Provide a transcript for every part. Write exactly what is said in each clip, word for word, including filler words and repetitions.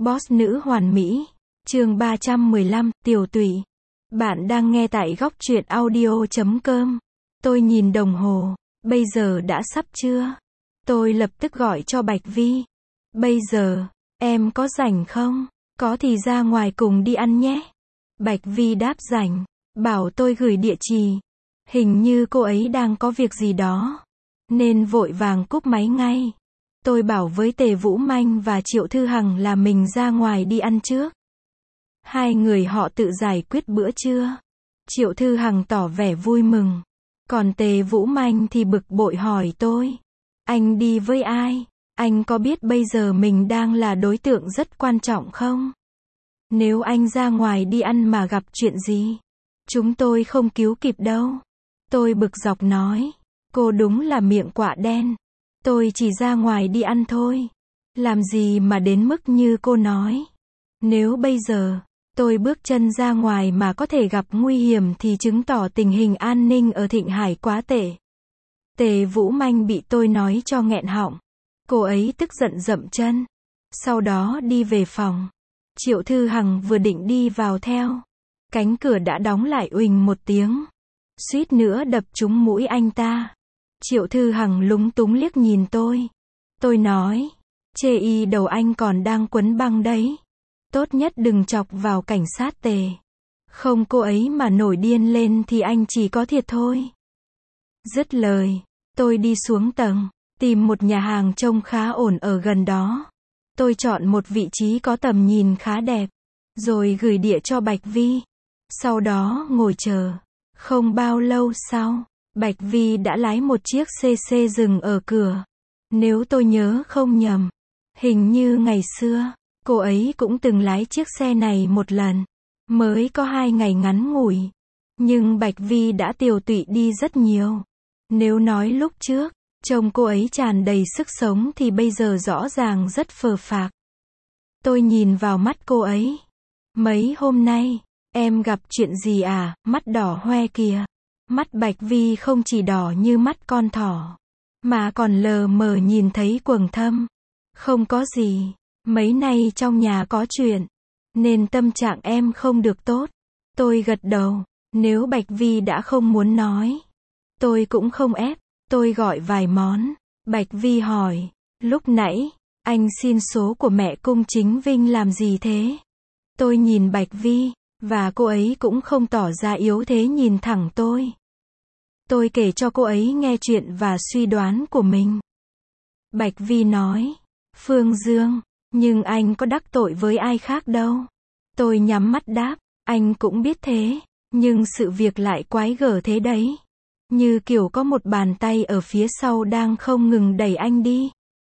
Boss nữ hoàn mỹ. Chương ba trăm mười lăm, Tiểu Tụy. Bạn đang nghe tại góc truyện audio chấm com. Tôi nhìn đồng hồ, bây giờ đã sắp trưa. Tôi lập tức gọi cho Bạch Vi. Bây giờ, em có rảnh không? Có thì ra ngoài cùng đi ăn nhé. Bạch Vi đáp rảnh, bảo tôi gửi địa chỉ. Hình như cô ấy đang có việc gì đó, nên vội vàng cúp máy ngay. Tôi bảo với Tề Vũ Manh và Triệu Thư Hằng là mình ra ngoài đi ăn trước. Hai người họ tự giải quyết bữa trưa. Triệu Thư Hằng tỏ vẻ vui mừng. Còn Tề Vũ Manh thì bực bội hỏi tôi. Anh đi với ai? Anh có biết bây giờ mình đang là đối tượng rất quan trọng không? Nếu anh ra ngoài đi ăn mà gặp chuyện gì, chúng tôi không cứu kịp đâu. Tôi bực dọc nói. Cô đúng là miệng quạ đen. Tôi chỉ ra ngoài đi ăn thôi. Làm gì mà đến mức như cô nói. Nếu bây giờ, tôi bước chân ra ngoài mà có thể gặp nguy hiểm thì chứng tỏ tình hình an ninh ở Thịnh Hải quá tệ. Tề Vũ Manh bị tôi nói cho nghẹn họng. Cô ấy tức giận dậm chân. Sau đó đi về phòng. Triệu Thư Hằng vừa định đi vào theo. Cánh cửa đã đóng lại uỳnh một tiếng. Suýt nữa đập trúng mũi anh ta. Triệu Thư Hằng lúng túng liếc nhìn tôi. Tôi nói, chê y đầu anh còn đang quấn băng đấy. Tốt nhất đừng chọc vào cảnh sát Tề. Không cô ấy mà nổi điên lên thì anh chỉ có thiệt thôi. Dứt lời, tôi đi xuống tầng, tìm một nhà hàng trông khá ổn ở gần đó. Tôi chọn một vị trí có tầm nhìn khá đẹp, rồi gửi địa cho Bạch Vi. Sau đó ngồi chờ. Không bao lâu sau, Bạch Vi đã lái một chiếc xê xê dừng ở cửa. Nếu tôi nhớ không nhầm, hình như ngày xưa, cô ấy cũng từng lái chiếc xe này một lần. Mới có hai ngày ngắn ngủi. Nhưng Bạch Vi đã tiều tụy đi rất nhiều. Nếu nói lúc trước, trông cô ấy tràn đầy sức sống thì bây giờ rõ ràng rất phờ phạc. Tôi nhìn vào mắt cô ấy. Mấy hôm nay, em gặp chuyện gì à, mắt đỏ hoe kìa. Mắt Bạch Vi không chỉ đỏ như mắt con thỏ, mà còn lờ mờ nhìn thấy quầng thâm. Không có gì, mấy nay trong nhà có chuyện, nên tâm trạng em không được tốt. Tôi gật đầu, nếu Bạch Vi đã không muốn nói, tôi cũng không ép. Tôi gọi vài món. Bạch Vi hỏi, lúc nãy, anh xin số của mẹ Cung Chính Vinh làm gì thế? Tôi nhìn Bạch Vi, và cô ấy cũng không tỏ ra yếu thế nhìn thẳng tôi. Tôi kể cho cô ấy nghe chuyện và suy đoán của mình. Bạch Vi nói, Phương Dương, nhưng anh có đắc tội với ai khác đâu. Tôi nhắm mắt đáp, anh cũng biết thế, nhưng sự việc lại quái gở thế đấy. Như kiểu có một bàn tay ở phía sau đang không ngừng đẩy anh đi.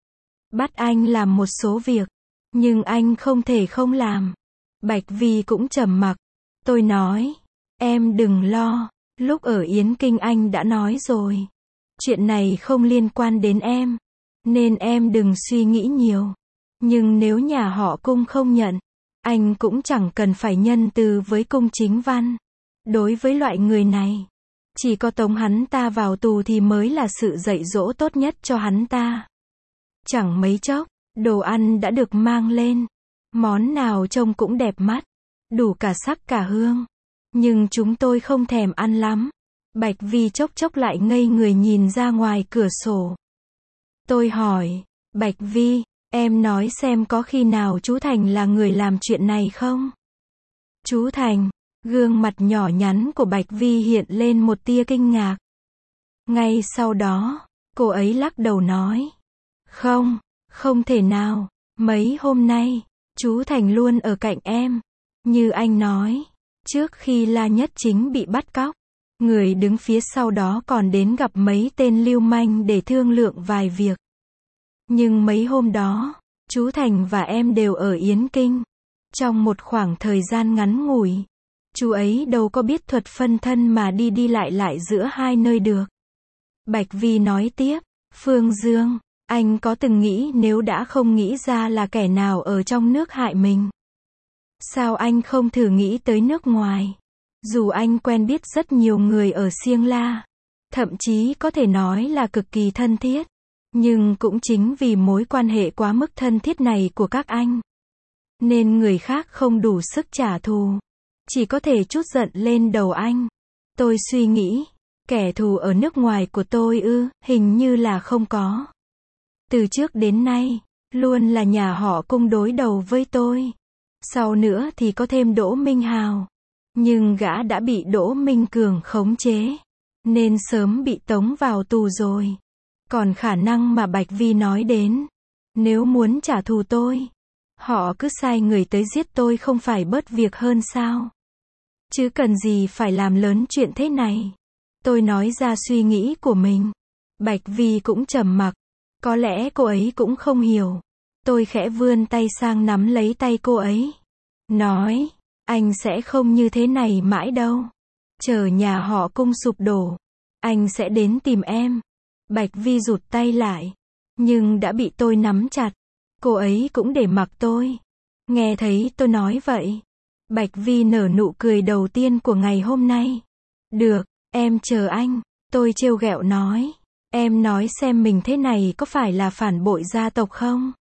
Bắt anh làm một số việc, nhưng anh không thể không làm. Bạch Vi cũng trầm mặc. Tôi nói, em đừng lo, lúc ở Yến Kinh anh đã nói rồi. Chuyện này không liên quan đến em, nên em đừng suy nghĩ nhiều. Nhưng nếu nhà họ Cung không nhận, anh cũng chẳng cần phải nhân từ với Cung Chính Văn. Đối với loại người này, chỉ có tống hắn ta vào tù thì mới là sự dạy dỗ tốt nhất cho hắn ta. Chẳng mấy chốc, đồ ăn đã được mang lên. Món nào trông cũng đẹp mắt, đủ cả sắc cả hương. Nhưng chúng tôi không thèm ăn lắm. Bạch Vi chốc chốc lại ngây người nhìn ra ngoài cửa sổ. Tôi hỏi, Bạch Vi, em nói xem có khi nào chú Thành là người làm chuyện này không? Chú Thành? Gương mặt nhỏ nhắn của Bạch Vi hiện lên một tia kinh ngạc. Ngay sau đó, cô ấy lắc đầu nói. Không, không thể nào. Mấy hôm nay, chú Thành luôn ở cạnh em. Như anh nói, trước khi La Nhất Chính bị bắt cóc, người đứng phía sau đó còn đến gặp mấy tên lưu manh để thương lượng vài việc. Nhưng mấy hôm đó, chú Thành và em đều ở Yến Kinh. Trong một khoảng thời gian ngắn ngủi, chú ấy đâu có biết thuật phân thân mà đi đi lại lại giữa hai nơi được. Bạch Vi nói tiếp, Phương Dương, anh có từng nghĩ nếu đã không nghĩ ra là kẻ nào ở trong nước hại mình, sao anh không thử nghĩ tới nước ngoài? Dù anh quen biết rất nhiều người ở Siêng La, thậm chí có thể nói là cực kỳ thân thiết, nhưng cũng chính vì mối quan hệ quá mức thân thiết này của các anh, nên người khác không đủ sức trả thù. Chỉ có thể trút giận lên đầu anh. Tôi suy nghĩ, kẻ thù ở nước ngoài của tôi ư, hình như là không có. Từ trước đến nay, luôn là nhà họ Cung đối đầu với tôi. Sau nữa thì có thêm Đỗ Minh Hào. Nhưng gã đã bị Đỗ Minh Cường khống chế, nên sớm bị tống vào tù rồi. Còn khả năng mà Bạch Vi nói đến, nếu muốn trả thù tôi, họ cứ sai người tới giết tôi không phải bớt việc hơn sao? Chứ cần gì phải làm lớn chuyện thế này? Tôi nói ra suy nghĩ của mình. Bạch Vi cũng trầm mặc. Có lẽ cô ấy cũng không hiểu. Tôi khẽ vươn tay sang nắm lấy tay cô ấy. Nói, anh sẽ không như thế này mãi đâu. Chờ nhà họ Cung sụp đổ, anh sẽ đến tìm em. Bạch Vi rụt tay lại, nhưng đã bị tôi nắm chặt. Cô ấy cũng để mặc tôi. Nghe thấy tôi nói vậy, Bạch Vi nở nụ cười đầu tiên của ngày hôm nay. Được, em chờ anh. Tôi trêu ghẹo nói. Em nói xem mình thế này có phải là phản bội gia tộc không?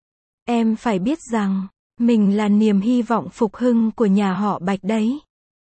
Em phải biết rằng, mình là niềm hy vọng phục hưng của nhà họ Bạch đấy.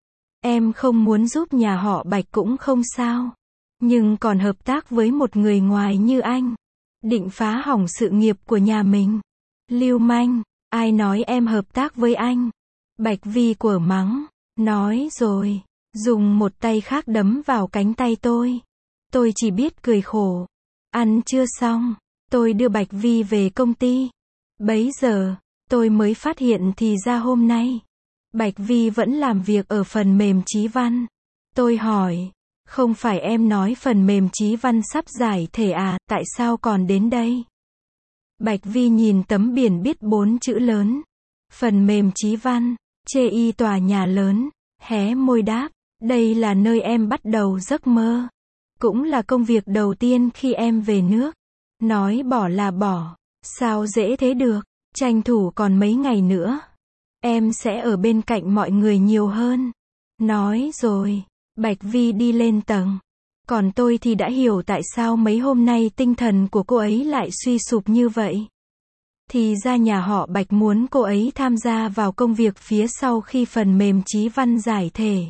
Em không muốn giúp nhà họ Bạch cũng không sao. Nhưng còn hợp tác với một người ngoài như anh, định phá hỏng sự nghiệp của nhà mình. Lưu manh, ai nói em hợp tác với anh? Bạch Vi quở mắng, nói rồi, dùng một tay khác đấm vào cánh tay tôi. Tôi chỉ biết cười khổ. Ăn chưa xong, tôi đưa Bạch Vi về công ty. Bấy giờ, tôi mới phát hiện thì ra hôm nay, Bạch Vi vẫn làm việc ở phần mềm Chí Văn. Tôi hỏi, không phải em nói phần mềm Chí Văn sắp giải thể à, tại sao còn đến đây? Bạch Vi nhìn tấm biển viết bốn chữ lớn. Phần mềm Chí Văn, chê y tòa nhà lớn, hé môi đáp, đây là nơi em bắt đầu giấc mơ. Cũng là công việc đầu tiên khi em về nước. Nói bỏ là bỏ, sao dễ thế được, tranh thủ còn mấy ngày nữa. Em sẽ ở bên cạnh mọi người nhiều hơn. Nói rồi, Bạch Vi đi lên tầng. Còn tôi thì đã hiểu tại sao mấy hôm nay tinh thần của cô ấy lại suy sụp như vậy. Thì ra nhà họ Bạch muốn cô ấy tham gia vào công việc phía sau khi phần mềm Chí Văn giải thể.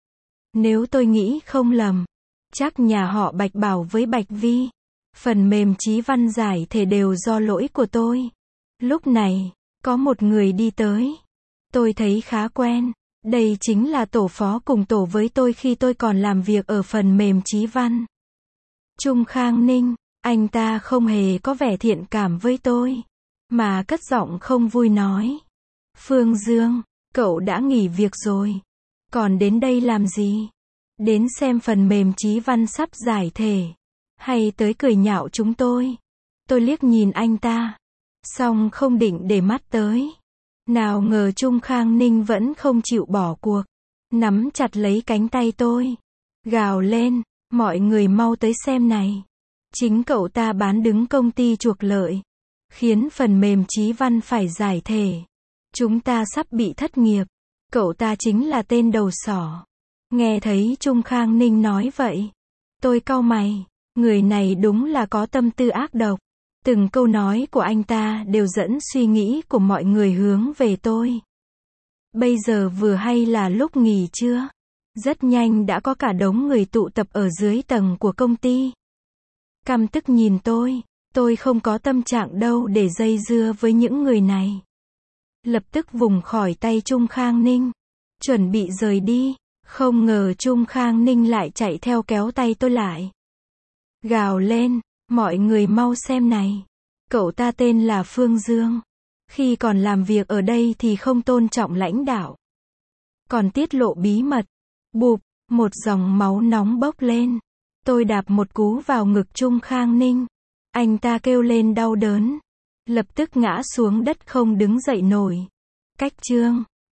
Nếu tôi nghĩ không lầm, chắc nhà họ Bạch bảo với Bạch Vi, phần mềm Chí Văn giải thể đều do lỗi của tôi. Lúc này, có một người đi tới. Tôi thấy khá quen. Đây chính là tổ phó cùng tổ với tôi khi tôi còn làm việc ở phần mềm Chí Văn. Trung Khang Ninh, anh ta không hề có vẻ thiện cảm với tôi, mà cất giọng không vui nói. Phương Dương, cậu đã nghỉ việc rồi. Còn đến đây làm gì? Đến xem phần mềm Chí Văn sắp giải thể. Hay tới cười nhạo chúng tôi? Tôi liếc nhìn anh ta. Xong không định để mắt tới. Nào ngờ Trung Khang Ninh vẫn không chịu bỏ cuộc. Nắm chặt lấy cánh tay tôi. Gào lên, mọi người mau tới xem này. Chính cậu ta bán đứng công ty chuộc lợi. Khiến phần mềm Chí Văn phải giải thể. Chúng ta sắp bị thất nghiệp. Cậu ta chính là tên đầu sỏ. Nghe thấy Trung Khang Ninh nói vậy. Tôi cau mày. Người này đúng là có tâm tư ác độc. Từng câu nói của anh ta đều dẫn suy nghĩ của mọi người hướng về tôi. Bây giờ vừa hay là lúc nghỉ trưa. Rất nhanh đã có cả đống người tụ tập ở dưới tầng của công ty. Căm tức nhìn tôi. Tôi không có tâm trạng đâu để dây dưa với những người này. Lập tức vùng khỏi tay Trung Khang Ninh. Chuẩn bị rời đi. Không ngờ Trung Khang Ninh lại chạy theo kéo tay tôi lại. Gào lên, mọi người mau xem này. Cậu ta tên là Phương Dương. Khi còn làm việc ở đây thì không tôn trọng lãnh đạo. Còn tiết lộ bí mật. Bụp, một dòng máu nóng bốc lên. Tôi đạp một cú vào ngực Trung Khang Ninh. Anh ta kêu lên đau đớn. Lập tức ngã xuống đất không đứng dậy nổi. Cách chương